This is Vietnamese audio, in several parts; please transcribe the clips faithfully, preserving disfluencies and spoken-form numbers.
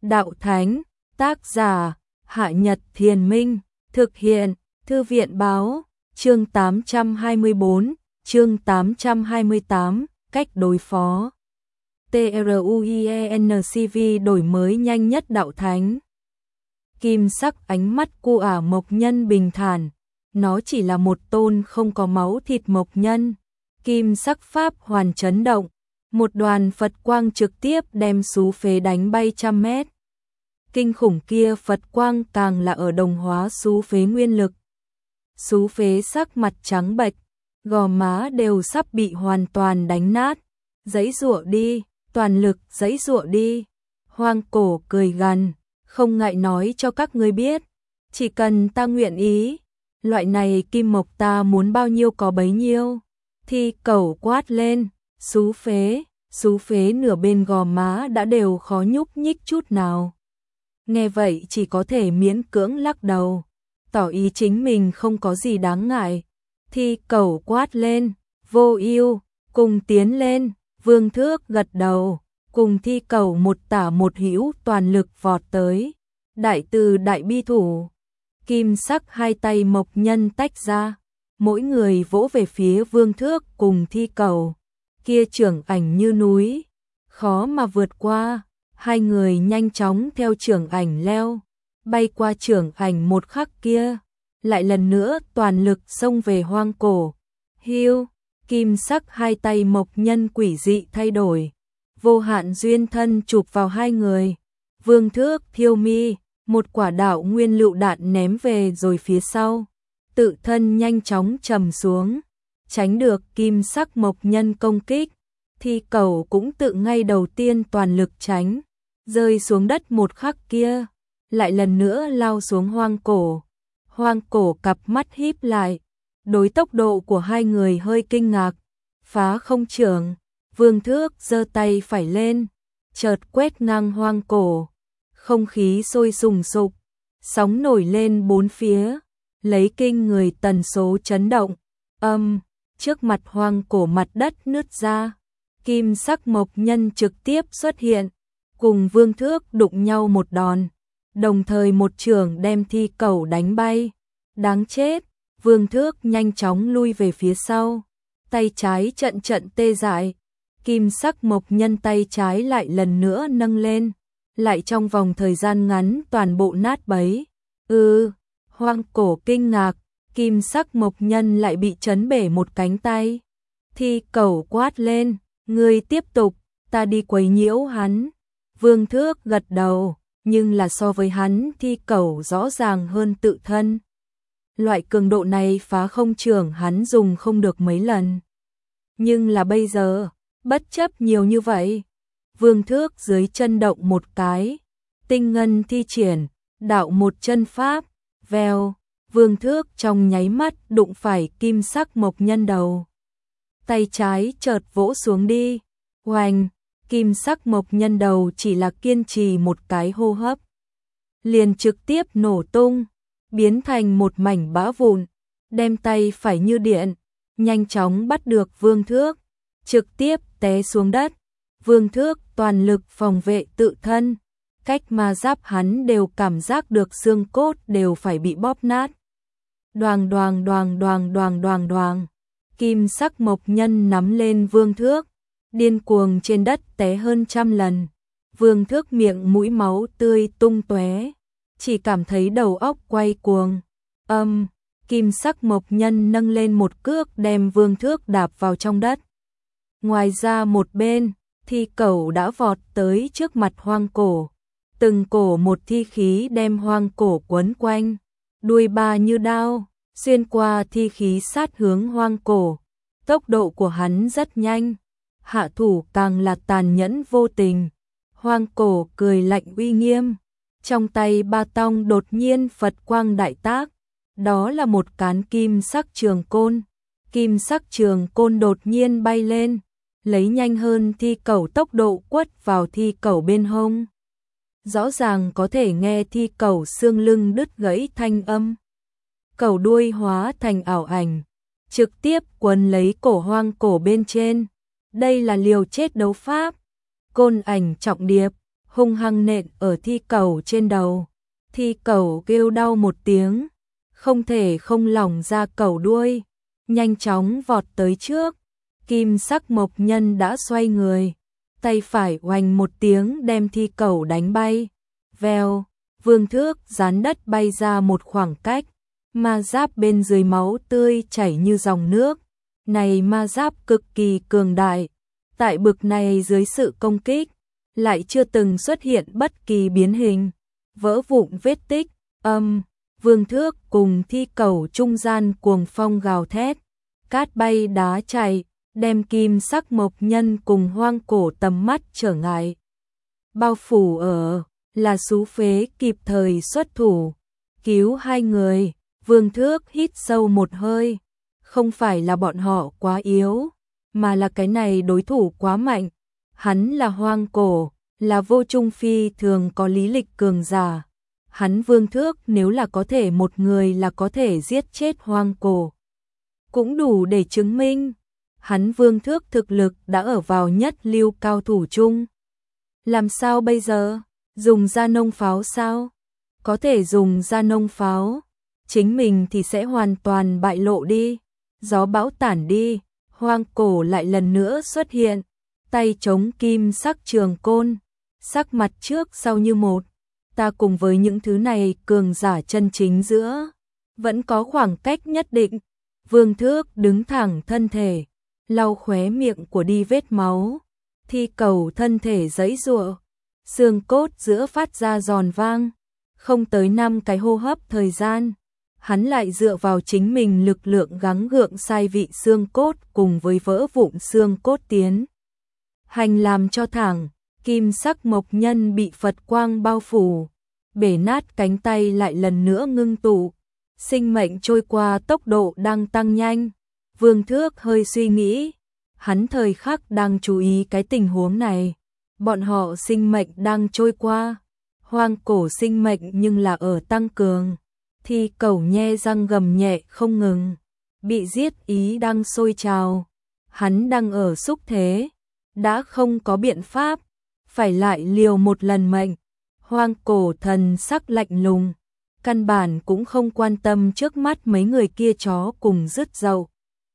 đạo thánh, tác giả, Hạ Nhật Thiền Minh, thực hiện, Thư viện Báo, chương tám trăm hai mươi bốn, chương tám trăm hai mươi tám, cách đối phó. TRUIENCV đổi mới nhanh nhất đạo thánh. Kim sắc ánh mắt cu ả mộc nhân bình thản, nó chỉ là một tôn không có máu thịt mộc nhân. Kim sắc pháp hoàn chấn động, một đoàn Phật quang trực tiếp đem xú phế đánh bay trăm mét. Kinh khủng kia Phật quang càng là ở đồng hóa xú phế nguyên lực. Xú phế sắc mặt trắng bệch, gò má đều sắp bị hoàn toàn đánh nát. Giãy giụa đi, toàn lực giãy giụa đi. Hoang cổ cười gằn, không ngại nói cho các ngươi biết, chỉ cần ta nguyện ý, loại này kim mộc ta muốn bao nhiêu có bấy nhiêu. Thi Cẩu quát lên, xú phế, xú phế nửa bên gò má đã đều khó nhúc nhích chút nào. Nghe vậy chỉ có thể miễn cưỡng lắc đầu, tỏ ý chính mình không có gì đáng ngại. Thi Cẩu quát lên, Vô Ưu, cùng tiến lên. Vương Thước gật đầu, cùng Thi Cẩu một tả một hữu toàn lực vọt tới. Đại từ đại bi thủ, kim sắc hai tay mộc nhân tách ra, mỗi người vỗ về phía Vương Thước cùng Thi Cẩu. Kia trưởng ảnh như núi, khó mà vượt qua. Hai người nhanh chóng theo trưởng ảnh leo, bay qua trưởng ảnh một khắc kia, lại lần nữa toàn lực xông về hoang cổ. Hiu, kim sắc hai tay mộc nhân quỷ dị thay đổi, vô hạn duyên thân chụp vào hai người. Vương Thước thiêu mi, một quả đạo nguyên lựu đạn ném về rồi phía sau, tự thân nhanh chóng trầm xuống, tránh được kim sắc mộc nhân công kích. Thi Cẩu cũng tự ngay đầu tiên toàn lực tránh, rơi xuống đất một khắc kia, lại lần nữa lao xuống hoang cổ. Hoang cổ cặp mắt híp lại, đối tốc độ của hai người hơi kinh ngạc. Phá không trưởng, Vương Thước giơ tay phải lên, chợt quét ngang hoang cổ. Không khí sôi sùng sục, sóng nổi lên bốn phía, lấy kinh người tần số chấn động. Âm, trước mặt hoang cổ mặt đất nứt ra, kim sắc mộc nhân trực tiếp xuất hiện, cùng Vương Thước đụng nhau một đòn, đồng thời một chưởng đem Thi Cẩu đánh bay. Đáng chết, Vương Thước nhanh chóng lui về phía sau, tay trái trận trận tê dại, kim sắc mộc nhân tay trái lại lần nữa nâng lên, lại trong vòng thời gian ngắn toàn bộ nát bấy. Ừ, hoang cổ kinh ngạc, kim sắc mộc nhân lại bị chấn bể một cánh tay. Thi Cẩu quát lên, ngươi tiếp tục, ta đi quấy nhiễu hắn. Vương Thước gật đầu, nhưng là so với hắn Thi Cẩu rõ ràng hơn tự thân. Loại cường độ này phá không trưởng hắn dùng không được mấy lần. Nhưng là bây giờ, bất chấp nhiều như vậy, Vương Thước dưới chân động một cái, tinh ngân thi triển, đạo một chân pháp, vèo, Vương Thước trong nháy mắt đụng phải kim sắc mộc nhân đầu. Tay trái chợt vỗ xuống đi, oanh, kim sắc mộc nhân đầu chỉ là kiên trì một cái hô hấp, liền trực tiếp nổ tung, biến thành một mảnh bã vụn, đem tay phải như điện, nhanh chóng bắt được Vương Thước, trực tiếp té xuống đất. Vương Thước toàn lực phòng vệ tự thân, cách ma giáp hắn đều cảm giác được xương cốt đều phải bị bóp nát. Đoàng đoàng đoàng đoàng đoàng đoàng đoàng, kim sắc mộc nhân nắm lên Vương Thước, điên cuồng trên đất té hơn trăm lần. Vương Thước miệng mũi máu tươi tung tóe, chỉ cảm thấy đầu óc quay cuồng. Âm, kim sắc mộc nhân nâng lên một cước đem Vương Thước đạp vào trong đất. Ngoài ra một bên, Thi Cẩu đã vọt tới trước mặt hoang cổ, từng cổ một thi khí đem hoang cổ quấn quanh, đuôi ba như đao, xuyên qua thi khí sát hướng hoang cổ. Tốc độ của hắn rất nhanh, hạ thủ càng là tàn nhẫn vô tình. Hoang cổ cười lạnh uy nghiêm, trong tay ba tong đột nhiên Phật quang đại tác, đó là một cán kim sắc trường côn. Kim sắc trường côn đột nhiên bay lên, lấy nhanh hơn Thi Cẩu tốc độ quất vào Thi Cẩu bên hông. Rõ ràng có thể nghe Thi Cẩu xương lưng đứt gãy thanh âm. Cẩu đuôi hóa thành ảo ảnh, trực tiếp quấn lấy cổ hoang cổ bên trên. Đây là liều chết đấu pháp, côn ảnh trọng điệp, hung hăng nện ở thi cẩu trên đầu. Thi cẩu kêu đau một tiếng, không thể không lỏng ra cẩu đuôi, nhanh chóng vọt tới trước. Kim sắc mộc nhân đã xoay người, tay phải oanh một tiếng đem thi cẩu đánh bay. Vèo, vương thước dán đất bay ra một khoảng cách, ma giáp bên dưới máu tươi chảy như dòng nước. Này ma giáp cực kỳ cường đại, tại bực này dưới sự công kích, lại chưa từng xuất hiện bất kỳ biến hình, vỡ vụn vết tích. Âm, vương thước cùng thi cẩu trung gian cuồng phong gào thét, cát bay đá chạy, đem kim sắc mộc nhân cùng hoang cổ tầm mắt trở ngại. Bao phủ ở, là xú phế kịp thời xuất thủ, cứu hai người. Vương thước hít sâu một hơi, không phải là bọn họ quá yếu, mà là cái này đối thủ quá mạnh. Hắn là hoang cổ, là vô trung phi thường có lý lịch cường giả. Hắn vương thước nếu là có thể một người là có thể giết chết hoang cổ, cũng đủ để chứng minh hắn vương thước thực lực đã ở vào nhất lưu cao thủ chung. Làm sao bây giờ? Dùng ra nông pháo sao? Có thể dùng ra nông pháo, chính mình thì sẽ hoàn toàn bại lộ đi. Gió bão tản đi, hoang cổ lại lần nữa xuất hiện, tay chống kim sắc trường côn, sắc mặt trước sau như một. Ta cùng với những thứ này cường giả chân chính giữa, vẫn có khoảng cách nhất định. Vương thước đứng thẳng thân thể, lau khóe miệng của đi vết máu. Thi cẩu thân thể giãy giụa, xương cốt giữa phát ra giòn vang. Không tới năm cái hô hấp thời gian, hắn lại dựa vào chính mình lực lượng gắng gượng sai vị xương cốt cùng với vỡ vụn xương cốt tiến hành làm cho thẳng. Kim sắc mộc nhân bị Phật quang bao phủ, bể nát cánh tay lại lần nữa ngưng tụ, sinh mệnh trôi qua tốc độ đang tăng nhanh. Vương thước hơi suy nghĩ, hắn thời khắc đang chú ý cái tình huống này. Bọn họ sinh mệnh đang trôi qua, hoang cổ sinh mệnh nhưng là ở tăng cường. Thi cẩu nhe răng gầm nhẹ không ngừng, bị giết ý đang sôi trào. Hắn đang ở xúc thế, đã không có biện pháp, phải lại liều một lần mệnh. Hoang cổ thần sắc lạnh lùng, căn bản cũng không quan tâm trước mắt mấy người kia chó cùng rứt dậu.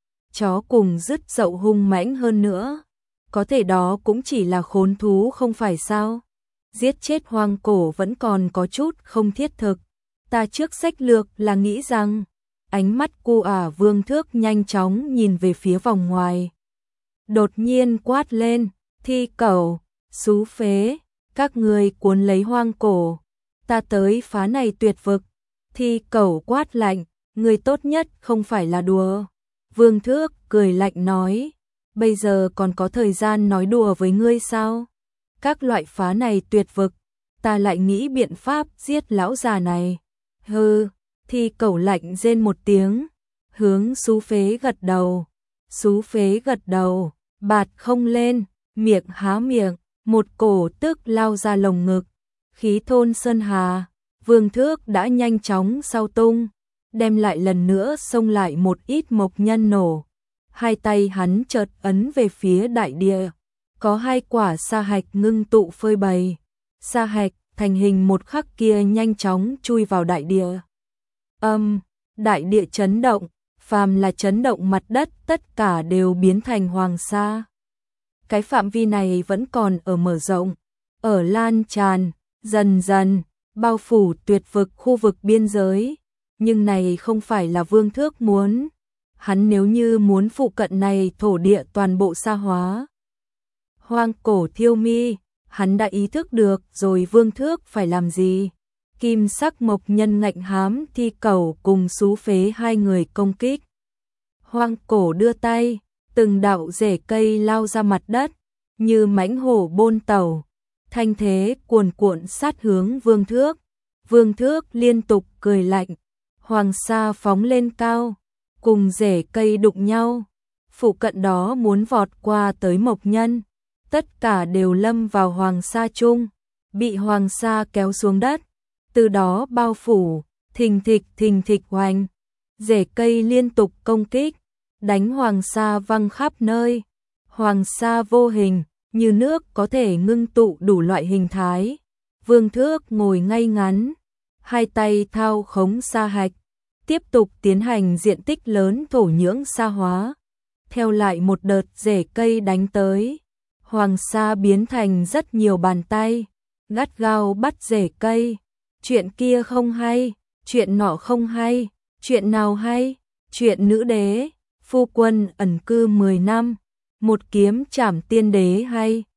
Chó cùng rứt dậu hung mãnh hơn nữa, có thể đó cũng chỉ là khốn thú không phải sao? Giết chết hoang cổ vẫn còn có chút không thiết thực. Ta trước sách lược là nghĩ rằng, ánh mắt cu ả vương thước nhanh chóng nhìn về phía vòng ngoài. Đột nhiên quát lên, thi cẩu, xú phế, các người cuốn lấy hoang cổ, ta tới phá này tuyệt vực. Thi cẩu quát lạnh, người tốt nhất không phải là đùa. Vương thước cười lạnh nói, bây giờ còn có thời gian nói đùa với ngươi sao? Các loại phá này tuyệt vực, ta lại nghĩ biện pháp giết lão già này. Hừ, thi cẩu lạnh rên một tiếng, hướng xú phế gật đầu. Xú phế gật đầu, bạt không lên, miệng há miệng, một cổ tức lao ra lồng ngực. Khí thôn sơn hà, vương thước đã nhanh chóng sau tung, đem lại lần nữa xông lại một ít mộc nhân nổ. Hai tay hắn chợt ấn về phía đại địa, có hai quả sa hạch ngưng tụ phơi bày. Sa hạch thành hình một khắc kia nhanh chóng chui vào đại địa. Âm, đại địa chấn động, phàm là chấn động mặt đất tất cả đều biến thành hoàng sa. Cái phạm vi này vẫn còn ở mở rộng, ở lan tràn, dần dần bao phủ tuyệt vực khu vực biên giới. Nhưng này không phải là vương thước muốn. Hắn nếu như muốn phụ cận này thổ địa toàn bộ sa hóa. Hoang cổ thiêu mi, hắn đã ý thức được rồi vương thước phải làm gì. Kim sắc mộc nhân ngạnh hám thi cẩu cùng xú phế hai người công kích. Hoang cổ đưa tay, từng đạo rễ cây lao ra mặt đất, như mãnh hổ bôn tàu, thanh thế cuồn cuộn sát hướng vương thước. Vương thước liên tục cười lạnh, hoàng sa phóng lên cao, cùng rễ cây đụng nhau. Phụ cận đó muốn vọt qua tới mộc nhân, tất cả đều lâm vào hoàng sa chung, bị hoàng sa kéo xuống đất, từ đó bao phủ, thình thịch thình thịch hoành. Rễ cây liên tục công kích, đánh hoàng sa văng khắp nơi. Hoàng sa vô hình, như nước có thể ngưng tụ đủ loại hình thái. Vương Thước ngồi ngay ngắn, hai tay thao khống sa hạch, tiếp tục tiến hành diện tích lớn thổ nhưỡng sa hóa. Theo lại một đợt rễ cây đánh tới, hoàng sa biến thành rất nhiều bàn tay, gắt gao bắt rễ cây. Chuyện kia không hay, chuyện nọ không hay, chuyện nào hay? Chuyện nữ đế, phu quân ẩn cư mười năm, một kiếm trảm tiên đế hay?